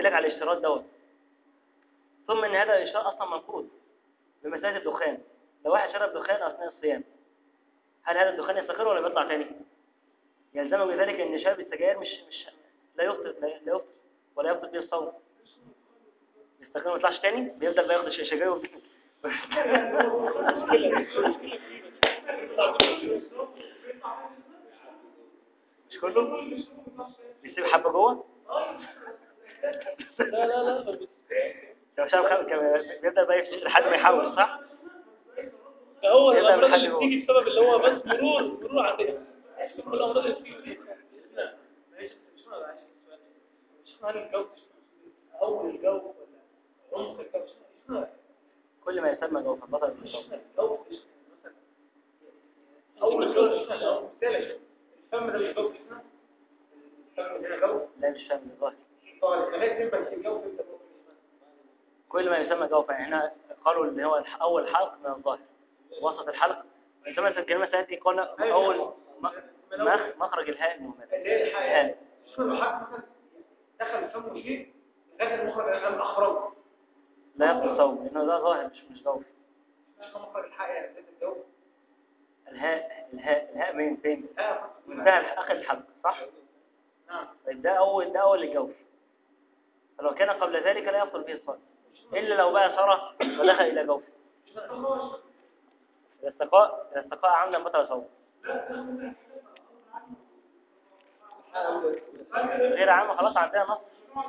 لك على الاشتراط دوت. ثم ان هذا الاشتراط اصلا منقوض بمساله الدخان. لو واحد شرب دخان اثناء الصيام، هل هذا الدخان يستقر ولا بيطلع تاني؟ يلزمه بذلك ان شرب السجاير مش لا يفطر ولا يفطر به الصوم. يستقر ما يطلعش تاني، بيفضل بقى ياخد الشجاير مش كله بيسيب حبه جوه. لا لو شرب بيفضل بقى لحد ما يحول، صح؟ هو الامراض اللي بتيجي بسبب اللي هو بس مرور عاديه. كل الامراض اللي بتيجي اول الجو ولا عمق الجو، كل ما يسمى جوفا بطل الصوم. اول الجو مثال الفم ده بيجوف اسمه الفم ده جو. لا مش فاهم الظاهر. طيب لغايه ما في الجو ده كل ما يسمى جوفا، يعني هنا قالوا اللي هو اول حلق من الظاهر، وسط الحلق. مثلا في الكلمه الثانيه قلنا اول مخرج الهاء المهمله اللي هي الهاء. شو الحق مثلا دخل الفم شيء لغايه المخرج الامام اخرج لا يبطل صوم لانه ده ظاهر مش جوف. مش مخرج الحق يعني زي الجو. الهاء من فين؟ منتهى اخر الحلق، صح؟ نعم. طيب ده اول الجوف، فلو كان قبل ذلك لا يبطل به الصوم الا لو بقى صار ودخل الى جوف. اذا استقاء عمدا بطل صوم. غير عام خلاص عندنا نص.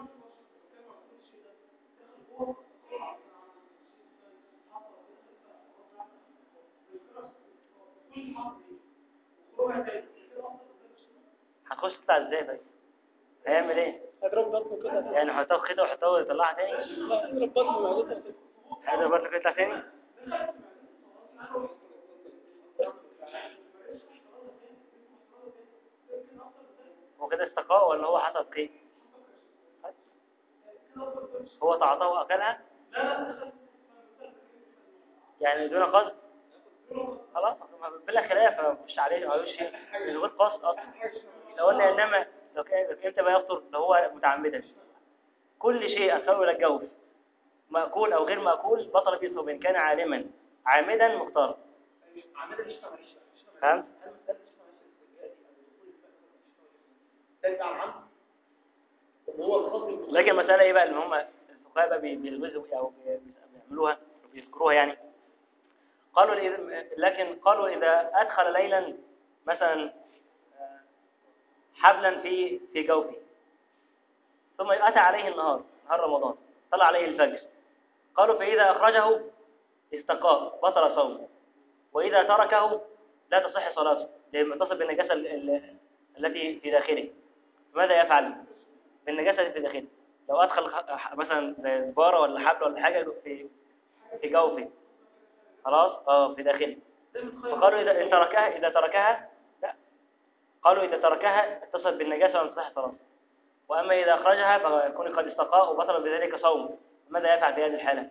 هتخش تطلع ازاي طيب؟ هيعمل ايه؟ هضرب بطنه كده يعني حطها كده وحطها يطلعها تاني؟ لا هضرب بطنه معدتها كده. هيقدر برضه يطلع تاني؟ هو كده استقاء ولا هو حصل قيء؟ هو تعاطاه واكلها؟ يعني دون قصد؟ خلاص بلا خلاف، ما فيش عليه ما فيش شيء من غير قصد اصلا. لو قلنا انما لو كان امتى بقى يفطر؟ لو هو متعمدا. كل شيء ادخله الى الجوف مأكول او غير مأكول بطل به صوم، ان كان عالما عامدا مختارا. فهمت؟ لكن المسألة ايه بقى اللي هم الفقهاء بقى بيلغزوا او بيعملوها بيذكروها يعني؟ قالوا لكن قالوا إذا أدخل ليلا مثلا حبلا في جوفه، ثم أتى عليه نهار رمضان، طلع عليه الفجر، قالوا فإذا أخرجه استقاء بطل صومه، وإذا تركه لا تصح صلاته لأنه متصل بالنجاسة التي في داخله. ماذا يفعل بالنجاسة التي في داخله؟ لو أدخل مثلا زي زبارة ولا حبل ولا حاجة في جوفه، خلاص في داخله، فقالوا إذا تركها لا، قالوا إذا تركها اتصل بالنجاسة ولا تصح صلاته. وأما إذا أخرجها فيكون قد استقاء وبطل بذلك صوم. ماذا يفعل في هذه الحالة؟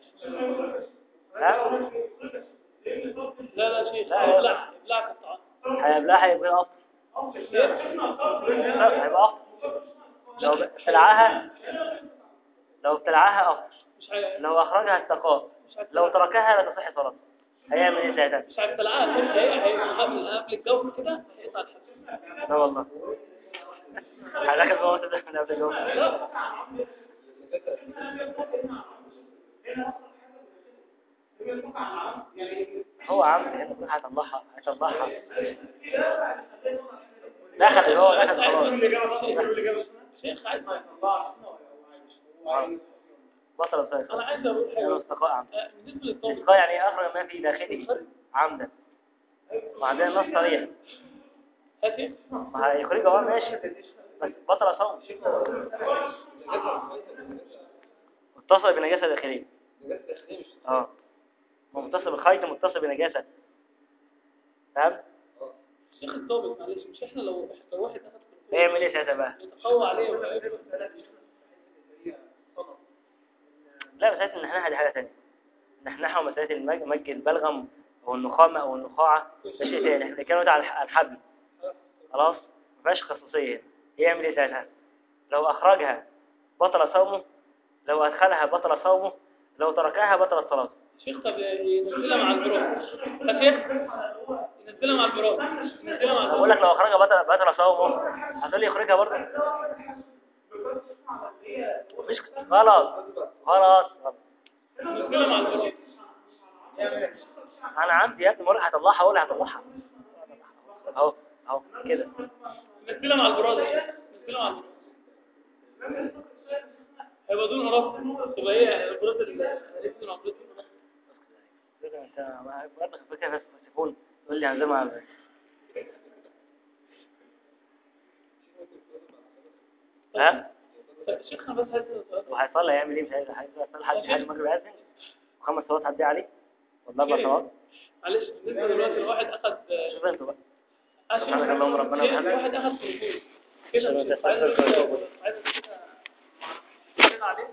لا شيخ ابلع الطعام هيبلعها يبقى أفضل. هيبقى أفضل لو ابتلعها أفضل، لو أخرجها استقاء، لو تركها لا تصح صلاته. هيعمل إيه ساعتها؟ مش هيبتلعها كده، قبل الجو كده هيقطع الحبل. لا والله هذاك الوقت ده من قبل الجو. هو عامل هنا كل هيطلعها دخل خلاص شيخ عايز ما يطلعش بطل الصيف. انا عايز اقول حاجه استقاء عمد. بالنسبه للطاوله استقاء يعني اخرج ما في داخله عمدا، وعندنا نص صريح ما هيخرجه ماشي، بس بطل صوم. متصل بنجاسه داخليه. متصل بالخيط، متصل بنجاسه. فاهم؟ شيخ الضابط معلش، مش احنا لو واحد اخذ يعمل ايه ساعتها بقى؟ يتقوى عليه لا مسألة النحنحة دي حاجة ثانية. النحنحة ومسألة مج البلغم أو النخامة أو النخاعة ده شيء ثاني. احنا كانوا على الحبل خلاص، ما فيهاش خصوصية. يعمل ايه ساعتها؟ لو أخرجها بطل صومه لو أدخلها بطل صومه، لو تركها بطل صلاته. شيخ طب ينزلها مع البراء يا شيخ، ينزلها مع البراء، ينزلها مع بقول لك البراء. لو أخرجها بطل صومه، هتقول لي يخرجها برضه. مش غلط غلط غلط. ينزلها مع البراء. أنا عندي يا ابني بقول لك هطلعها، أقول لك هطلعها أهو أهو كده. ينزلها مع البراء يا شيخ، ينزلها مع البراء. هيبقى دون رفض، تبقى هي البراء الاسم العقلية. كده أنت ما برضه فكرة بس تقول لي هنزلها ها؟ شيخنا بس هذا وهيصلي هيعمل ايه؟ مش هيصلي حد المغرب يأذن وخمس صلوات هتضيع عليه ولا اربع صلوات؟ معلش بالنسبه دلوقتي الواحد اخذ شوف انتوا بقى. سبحانك اللهم ربنا وبحمدك. واحد اخذ تليفون كده عايز كده عليه.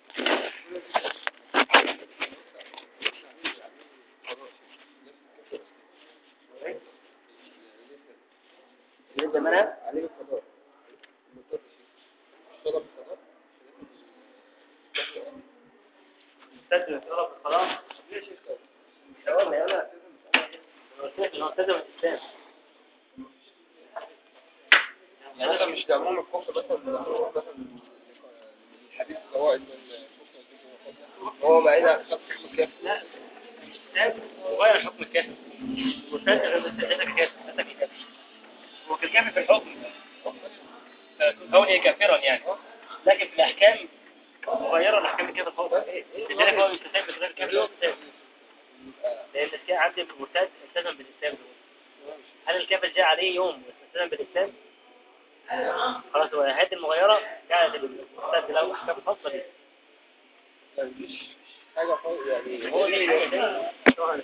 ليه زمانها؟ عليه القضاء طلب القضاء مستلزم طلب الصلاة. ليش يستوى؟ ملتزم الإسلام. هذا مش لعموم الكفر مثلا الحديث القواعد من الكفر هو بعيد عن خط حكم الكافر. لا الإسلام غير حكم الكافر والثالث كافر وفي الكافر في الحكم كونه كافرا يعني، لكن في الأحكام غير الأحكام الكافر خالص. لذلك هو يستسلم بغير كافر والإسلام، لأن الإسلام عند المرتد التزم بالإسلام. هل الكافر جاء عليه يوم والتزم بالإسلام؟ خلاص هو هذه المغيرة جعلت المرتد له أحكام خاصة به. مش حاجة خالص يعني هو دي حاجة تانية.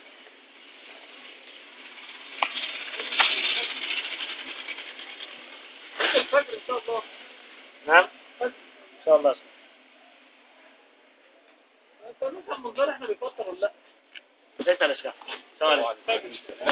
الفجر ان شاء الله. نعم إن شاء الله. انت مثلا منظر احنا بيفطر ولا لا؟ ليس على الشيخ. السلام عليكم.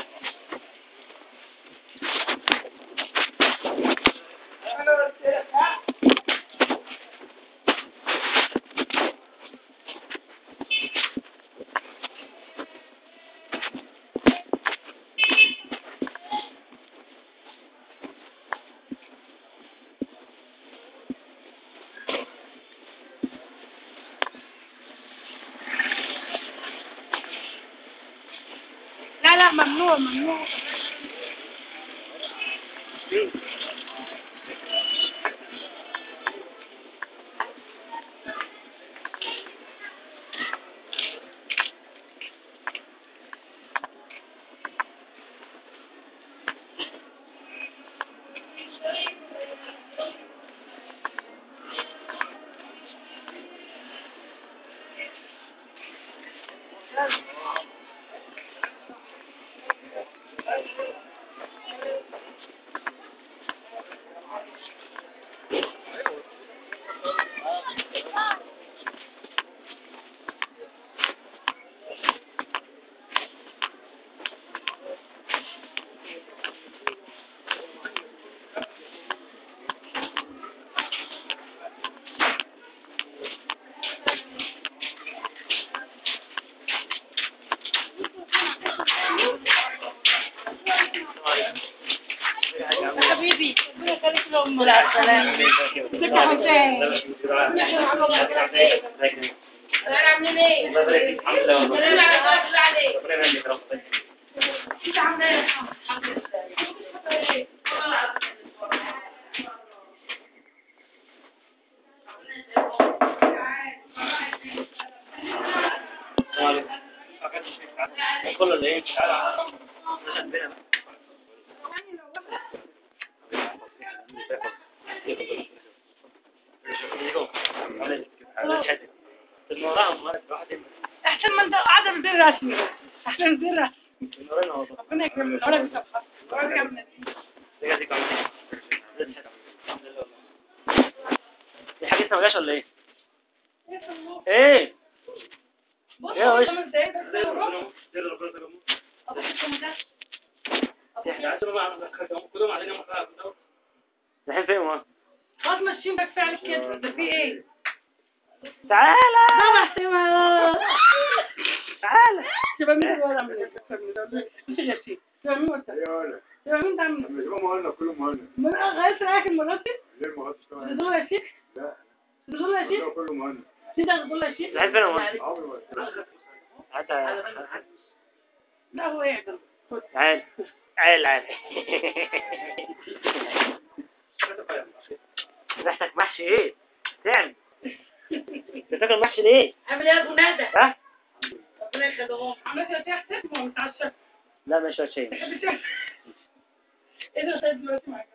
لا لا ممنوع ممنوع. حبيبي ربنا يخليك لأم السلام. ازيك يا حسين؟ عاملين ايه؟ الحمد لله. انت عامله ايه؟ الحمد لله. كل اللي ايه احسن ما انت قاعده في البيت رسمي، احسن البيت رسمي. ربنا يكرمك ولا بيسامحك ولا بيعمل دي حاجة لسه ما جاش ولا ايه؟ ايه؟ يا وش الحين فين هو؟ خلاص ماشيين بك فعل كده، ده في ايه؟ تعالى محسومة. تعالى. تبقى مين الولد عامل ايه؟ مش الياسين. تبقى مين وانت؟ تبقى مين تعمل؟ مش هو مهند كله مهند. من غيرت رايك المراتب؟ ليه المهند اشتغل؟ تدول يا شيخ؟ لا تدول يا شيخ؟ كله مهند. سيدك تدول يا شيخ؟ العيال فين يا مهند؟ عمري ما اشتغل. لا هو يعدل. تعال تعال ريحتك محشي ايه؟ تعمل بتاكل محشي ليه؟ عامل ايه يا ابو ندى؟ ها؟ ربنا يخليهم. عملت ايه يا اختك؟ ما متعشى. لا مش شيء. ايه ده طيب دلوقتي معاك؟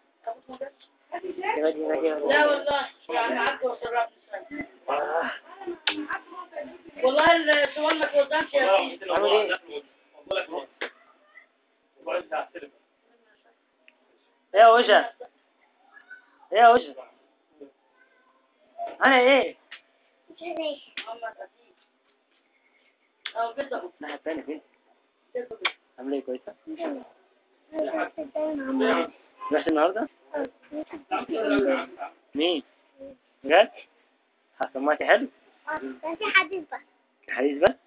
لا والله يعني معاك وشربت والله السؤال ما توزنش يا سيدي. عامل ايه؟ ايه يا وجه؟ ايه يا وجه؟ انا ايه؟ اه كده الناحية التانية فين؟ عامل ايه كويسة؟ رحت النهاردة؟ مين؟ بجد؟ سمعتي حلو؟ في حديث بقى. حديث بس؟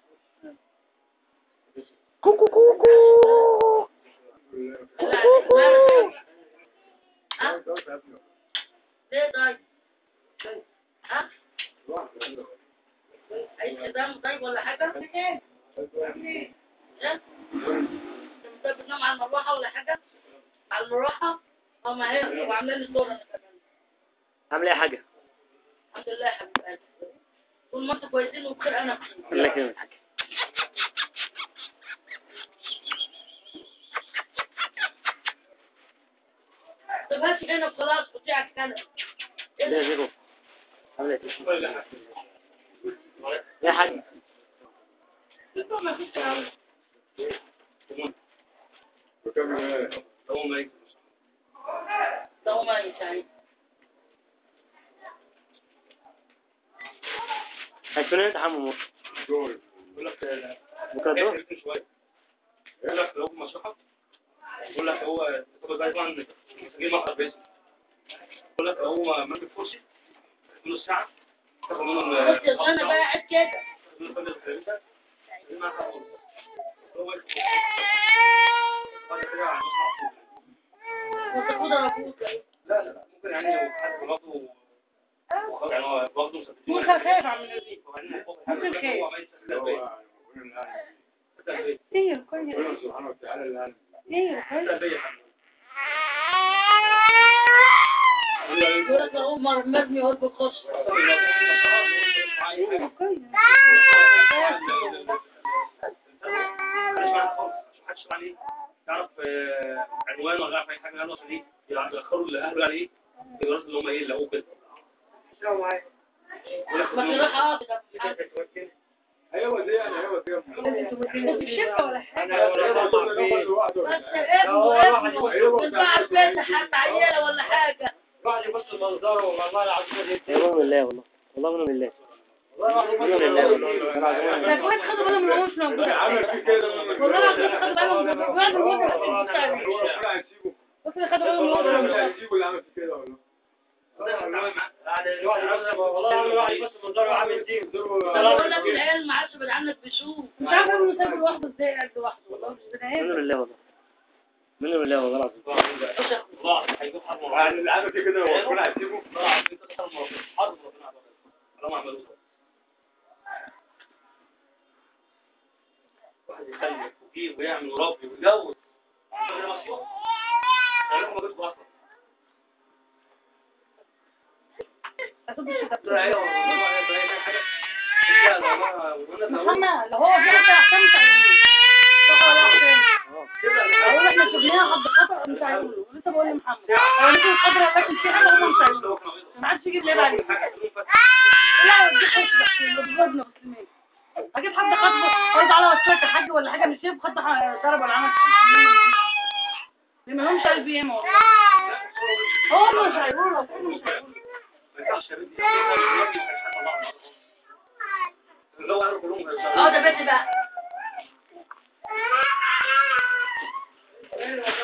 كوكو كوكو ليه طيب؟ ها؟ اي كلام طيب ولا حاجة؟ ايه؟ انت بتنام على المروحة ولا حاجة؟ على المروحة؟ اه ما هي وعاملة لي دور انا كمان. عامل ايه يا حاجة؟ الحمد لله يا حبيب قلبي. طول ما انتوا كويسين وبخير انا بخير. الله يكرمك يا حاجة. طب هات هنا خلاص قطيعك كده. ايه يا زيرو؟ عامل ايه؟ يا حاجة ده ما يساعد. هيكون انت حمو دول. بكرة الظهر؟ يقول لك لو مشروحة يقول لك هو طبعا مسجين مقر باسم يقول لك هو ممكن فرصي نص ساعة تاخد منهم بص يا انا بقى قاعد كده. وتاخد رفوق. لا ممكن يعني حد برضه يعني هو برضه ممكن خايف عن النبي. ممكن خايف. ايه كويس. ربنا سبحانه وتعالى اللي قال. ايه كويس. يقول لك عمر مرمي هو بيخش. ايه كويس. تعرف عنوان ولا عارف اي حاجه عنه عشان ايه ياخروا الاهل عليه يقولوا اللي هم ايه اللي هو كده ما تروح اقعد. ايوه دي انا ايوه دي في الشركة ولا حاجة. بس ابنه بتاع البيت حتى عياله ولا حاجه. منهم لله والله والله منهم لله ده كويس خدوا بالهم من مش موجودة. عمل في كده والله العظيم خدوا بالهم من بعد الموضوع ربنا هيسيبه. بس خدوا بالهم من ربنا الموضوع. هيسيبه اللي عمل في كده والله. بقول لك العيال ما عادش بعد عنك بيشوف. مش عارفة انه سايب لوحده ازاي قاعد لوحده والله مش بني منهم ادم. لله والله منهم لله والله العظيم يعني اللي عمل في كده ربنا هيسيبه. واحد يخلف ويجيب ويعمل وربي ويجوز محمد لو هو كده احسن مش هيقول صح ولا احسن اقول احنا شفناها حد خطأ مش هيقول لسه بقول لمحمد هو ممكن خطر لكن في حاجه هم مش هيقولوا ما عادش يجيب ليه عليه لا دي حاجه بس بجد مسلمين اكيد حد خطبه قلت على وصلت حاجه ولا حاجه مش شايف خد ضرب ولا عمل ما لهمش قلب ياما والله هو مش هيقولوا اه ده بيتي بقى.